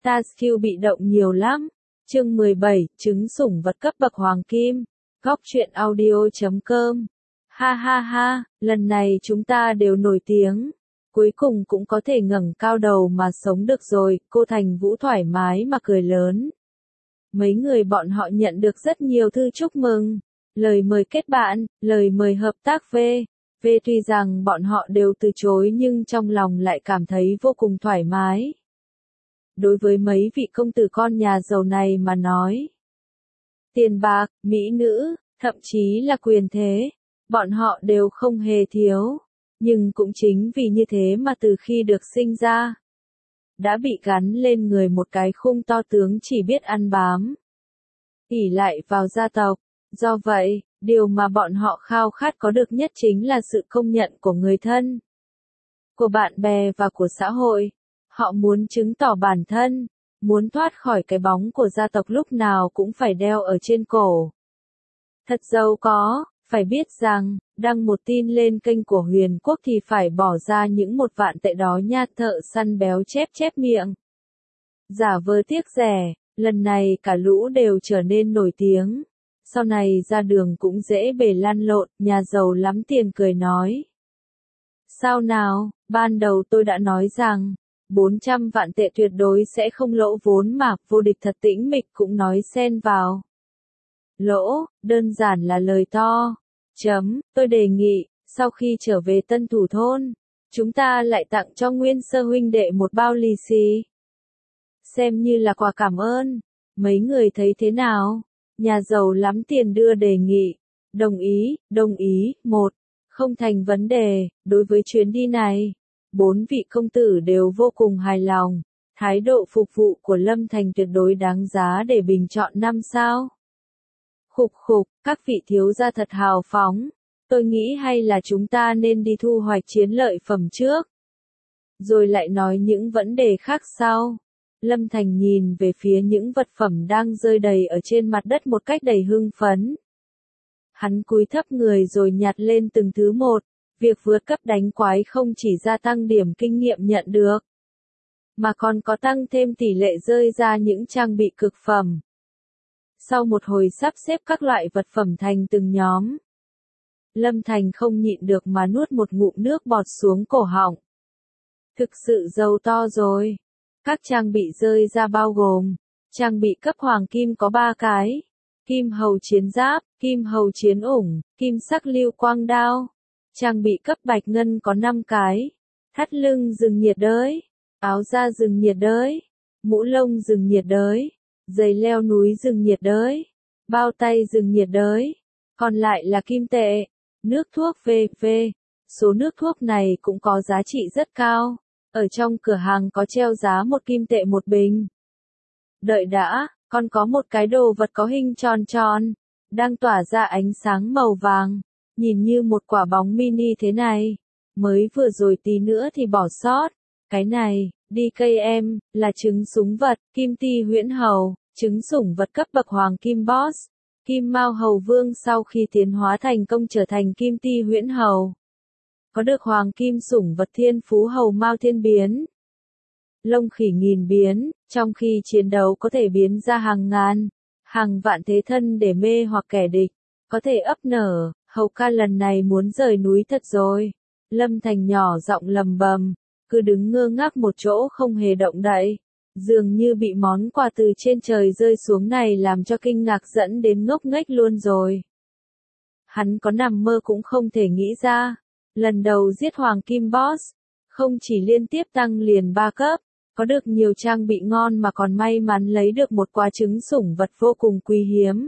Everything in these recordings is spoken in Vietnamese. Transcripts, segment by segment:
Ta skill bị động nhiều lắm. Chương 17, trứng sủng vật cấp bậc hoàng kim. Góc truyện audio.com. Ha ha ha, lần này chúng ta đều nổi tiếng. Cuối cùng cũng có thể ngẩng cao đầu mà sống được rồi, cô Thành Vũ thoải mái mà cười lớn. Mấy người bọn họ nhận được rất nhiều thư chúc mừng, lời mời kết bạn, lời mời hợp tác tuy rằng bọn họ đều từ chối nhưng trong lòng lại cảm thấy vô cùng thoải mái. Đối với mấy vị công tử con nhà giàu này mà nói, tiền bạc, mỹ nữ, thậm chí là quyền thế, bọn họ đều không hề thiếu. Nhưng cũng chính vì như thế mà từ khi được sinh ra, đã bị gắn lên người một cái khung to tướng chỉ biết ăn bám, ỷ lại vào gia tộc. Do vậy, điều mà bọn họ khao khát có được nhất chính là sự công nhận của người thân, của bạn bè và của xã hội. Họ muốn chứng tỏ bản thân, muốn thoát khỏi cái bóng của gia tộc lúc nào cũng phải đeo ở trên cổ. Thật giàu có, phải biết rằng, đăng một tin lên kênh của Huyền Quốc thì phải bỏ ra những 1 vạn tệ đó nha. Thợ săn béo chép miệng. Giả vờ tiếc rẻ, lần này cả lũ đều trở nên nổi tiếng. Sau này ra đường cũng dễ bề lăn lộn, nhà giàu lắm tiền cười nói. Sao nào, ban đầu tôi đã nói rằng, 400 vạn tệ tuyệt đối sẽ không lỗ vốn mà. Vô Địch thật tĩnh mịch cũng nói xen vào. Lỗ, đơn giản là lời to. Tôi đề nghị, sau khi trở về Tân Thủ Thôn, chúng ta lại tặng cho Nguyên Sơ huynh đệ một bao lì xì. Xem như là quà cảm ơn. Mấy người thấy thế nào? Nhà giàu lắm tiền đưa đề nghị. Đồng ý, 1. Không thành vấn đề, đối với chuyến đi này, 4 vị công tử đều vô cùng hài lòng. Thái độ phục vụ của Lâm Thành tuyệt đối đáng giá để bình chọn 5 sao. Khục, các vị thiếu gia thật hào phóng. Tôi nghĩ hay là chúng ta nên đi thu hoạch chiến lợi phẩm trước, rồi lại nói những vấn đề khác sau. Lâm Thành nhìn về phía những vật phẩm đang rơi đầy ở trên mặt đất một cách đầy hưng phấn. Hắn cúi thấp người rồi nhặt lên từng thứ một. Việc vượt cấp đánh quái không chỉ gia tăng điểm kinh nghiệm nhận được, mà còn có tăng thêm tỷ lệ rơi ra những trang bị cực phẩm. Sau một hồi sắp xếp các loại vật phẩm thành từng nhóm, Lâm Thành không nhịn được mà nuốt một ngụm nước bọt xuống cổ họng. Thực sự giàu to rồi. Các trang bị rơi ra bao gồm, trang bị cấp hoàng kim có 3 cái, kim hầu chiến giáp, kim hầu chiến ủng, kim sắc lưu quang đao. Trang bị cấp bạch ngân có 5 cái, thắt lưng rừng nhiệt đới, áo da rừng nhiệt đới, mũ lông rừng nhiệt đới, giày leo núi rừng nhiệt đới, bao tay rừng nhiệt đới. Còn lại là kim tệ, nước thuốc VV. Số nước thuốc này cũng có giá trị rất cao. Ở trong cửa hàng có treo giá 1 kim tệ một bình. Đợi đã, còn có một cái đồ vật có hình tròn tròn, đang tỏa ra ánh sáng màu vàng, nhìn như một quả bóng mini thế này. Mới vừa rồi tí nữa thì bỏ sót. Cái này, DKM, là trứng súng vật, Kim Ti Huyễn Hầu, trứng sủng vật cấp bậc hoàng kim boss. Kim Mao Hầu Vương sau khi tiến hóa thành công trở thành Kim Ti Huyễn Hầu, có được hoàng kim sủng vật thiên phú hầu Mao thiên biến. Lông khỉ nghìn biến, trong khi chiến đấu có thể biến ra hàng ngàn, hàng vạn thế thân để mê hoặc kẻ địch, có thể ấp nở. Hầu ca lần này muốn rời núi thật rồi. Lâm Thành nhỏ giọng lầm bầm, cứ đứng ngơ ngác một chỗ không hề động đậy, dường như bị món quà từ trên trời rơi xuống này làm cho kinh ngạc dẫn đến ngốc nghếch luôn rồi. Hắn có nằm mơ cũng không thể nghĩ ra, lần đầu giết hoàng kim boss, không chỉ liên tiếp tăng liền 3 cấp, có được nhiều trang bị ngon mà còn may mắn lấy được một quả trứng sủng vật vô cùng quý hiếm.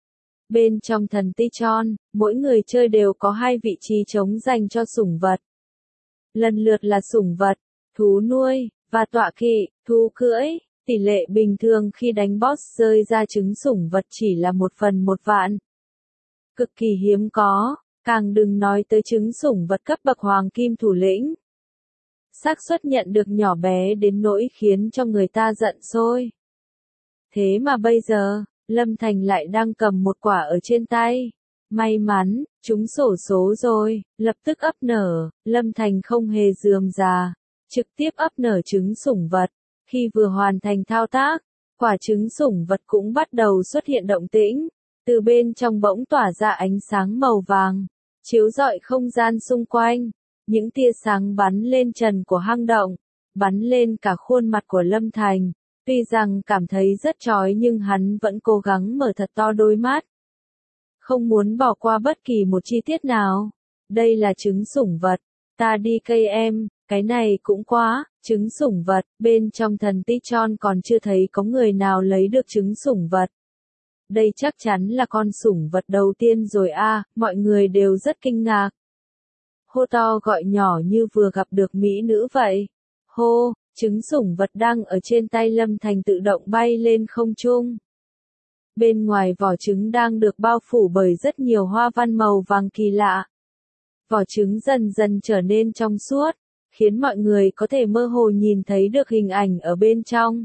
Bên trong thần Tichon, mỗi người chơi đều có 2 vị trí trống dành cho sủng vật. Lần lượt là sủng vật, thú nuôi, và tọa kỵ, thú cưỡi. Tỷ lệ bình thường khi đánh boss rơi ra trứng sủng vật chỉ là 1 phần 1 vạn. Cực kỳ hiếm có, càng đừng nói tới trứng sủng vật cấp bậc hoàng kim thủ lĩnh. Xác suất nhận được nhỏ bé đến nỗi khiến cho người ta giận sôi. Thế mà bây giờ, Lâm Thành lại đang cầm một quả ở trên tay. May mắn, chúng xổ số rồi, lập tức ấp nở. Lâm Thành không hề rườm rà, trực tiếp ấp nở trứng sủng vật. Khi vừa hoàn thành thao tác, quả trứng sủng vật cũng bắt đầu xuất hiện động tĩnh, từ bên trong bỗng tỏa ra ánh sáng màu vàng, chiếu rọi không gian xung quanh. Những tia sáng bắn lên trần của hang động, bắn lên cả khuôn mặt của Lâm Thành. Tuy rằng cảm thấy rất chói nhưng hắn vẫn cố gắng mở thật to đôi mắt. Không muốn bỏ qua bất kỳ một chi tiết nào. Đây là trứng sủng vật. Ta đi cây em, cái này cũng quá, trứng sủng vật. Bên trong thần Tichon còn chưa thấy có người nào lấy được trứng sủng vật. Đây chắc chắn là con sủng vật đầu tiên rồi a, mọi người đều rất kinh ngạc. Hô to gọi nhỏ như vừa gặp được mỹ nữ vậy. Hô, trứng sủng vật đang ở trên tay Lâm Thành tự động bay lên không trung. Bên ngoài vỏ trứng đang được bao phủ bởi rất nhiều hoa văn màu vàng kỳ lạ. Vỏ trứng dần dần trở nên trong suốt, khiến mọi người có thể mơ hồ nhìn thấy được hình ảnh ở bên trong.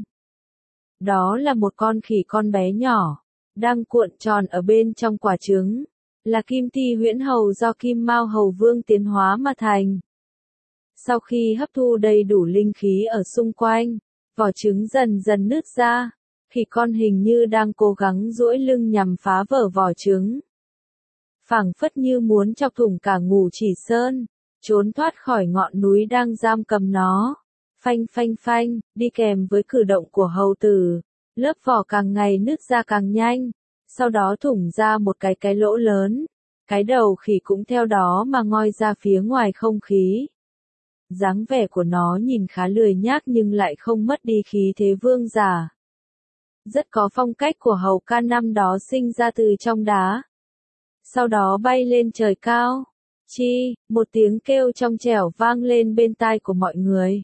Đó là một con khỉ con bé nhỏ, đang cuộn tròn ở bên trong quả trứng, là Kim Ti Huyễn Hầu do Kim Mao Hầu Vương tiến hóa mà thành. Sau khi hấp thu đầy đủ linh khí ở xung quanh, vỏ trứng dần dần nứt ra, khỉ con hình như đang cố gắng duỗi lưng nhằm phá vỡ vỏ trứng. Phảng phất như muốn chọc thủng cả Ngũ Chỉ Sơn, trốn thoát khỏi ngọn núi đang giam cầm nó. Phanh phanh phanh, đi kèm với cử động của hầu tử, lớp vỏ càng ngày nứt ra càng nhanh, sau đó thủng ra một cái lỗ lớn. Cái đầu khỉ cũng theo đó mà ngoi ra phía ngoài không khí. Dáng vẻ của nó nhìn khá lười nhác nhưng lại không mất đi khí thế vương giả. Rất có phong cách của hầu ca năm đó sinh ra từ trong đá. Sau đó bay lên trời cao. Chi, một tiếng kêu trong trẻo vang lên bên tai của mọi người.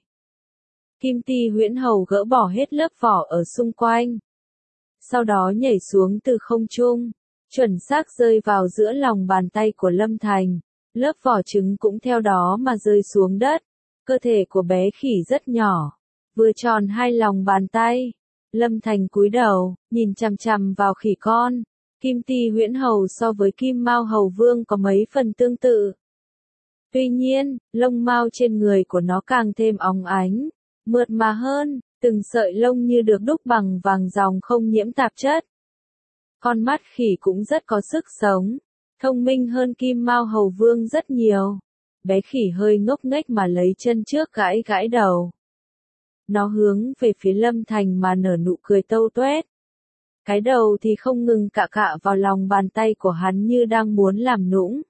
Kim Ti Huyễn Hầu gỡ bỏ hết lớp vỏ ở xung quanh. Sau đó nhảy xuống từ không trung, chuẩn xác rơi vào giữa lòng bàn tay của Lâm Thành. Lớp vỏ trứng cũng theo đó mà rơi xuống đất. Cơ thể của bé khỉ rất nhỏ, vừa tròn hai lòng bàn tay. Lâm Thành cúi đầu, nhìn chằm chằm vào khỉ con. Kim Ti Huyễn Hầu so với Kim Mao Hầu Vương có mấy phần tương tự. Tuy nhiên, lông mao trên người của nó càng thêm óng ánh, mượt mà hơn, từng sợi lông như được đúc bằng vàng ròng không nhiễm tạp chất. Con mắt khỉ cũng rất có sức sống, thông minh hơn Kim Mao Hầu Vương rất nhiều. Bé khỉ hơi ngốc nghếch mà lấy chân trước gãi gãi đầu. Nó hướng về phía Lâm Thành mà nở nụ cười tâu tuét. Cái đầu thì không ngừng cạ cạ vào lòng bàn tay của hắn như đang muốn làm nũng.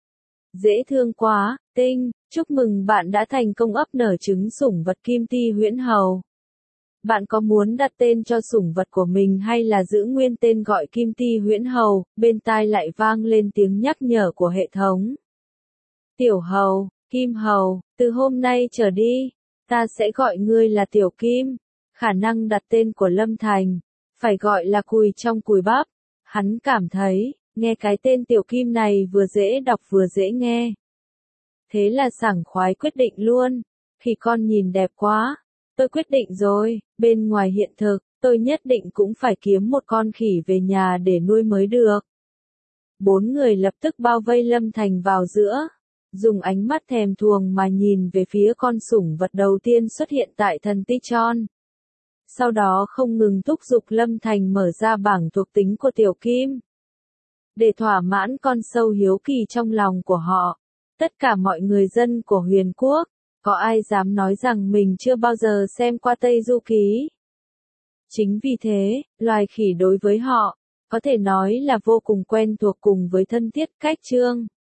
Dễ thương quá, Tinh, chúc mừng bạn đã thành công ấp nở trứng sủng vật Kim Ti Huyễn Hầu. Bạn có muốn đặt tên cho sủng vật của mình hay là giữ nguyên tên gọi Kim Ti Huyễn Hầu? Bên tai lại vang lên tiếng nhắc nhở của hệ thống. Tiểu Hầu, Kim Hầu, từ hôm nay trở đi, ta sẽ gọi ngươi là Tiểu Kim. Khả năng đặt tên của Lâm Thành, phải gọi là cùi trong cùi bắp. Hắn cảm thấy, nghe cái tên Tiểu Kim này vừa dễ đọc vừa dễ nghe. Thế là sảng khoái quyết định luôn. Khi con nhìn đẹp quá, tôi quyết định rồi, bên ngoài hiện thực, tôi nhất định cũng phải kiếm một con khỉ về nhà để nuôi mới được. 4 người lập tức bao vây Lâm Thành vào giữa, dùng ánh mắt thèm thuồng mà nhìn về phía con sủng vật đầu tiên xuất hiện tại thần Tichon. Sau đó không ngừng thúc giục Lâm Thành mở ra bảng thuộc tính của Tiểu Kim. Để thỏa mãn con sâu hiếu kỳ trong lòng của họ, tất cả mọi người dân của Huyền Quốc, có ai dám nói rằng mình chưa bao giờ xem qua Tây Du Ký. Chính vì thế, loài khỉ đối với họ, có thể nói là vô cùng quen thuộc cùng với thân thiết cách chương.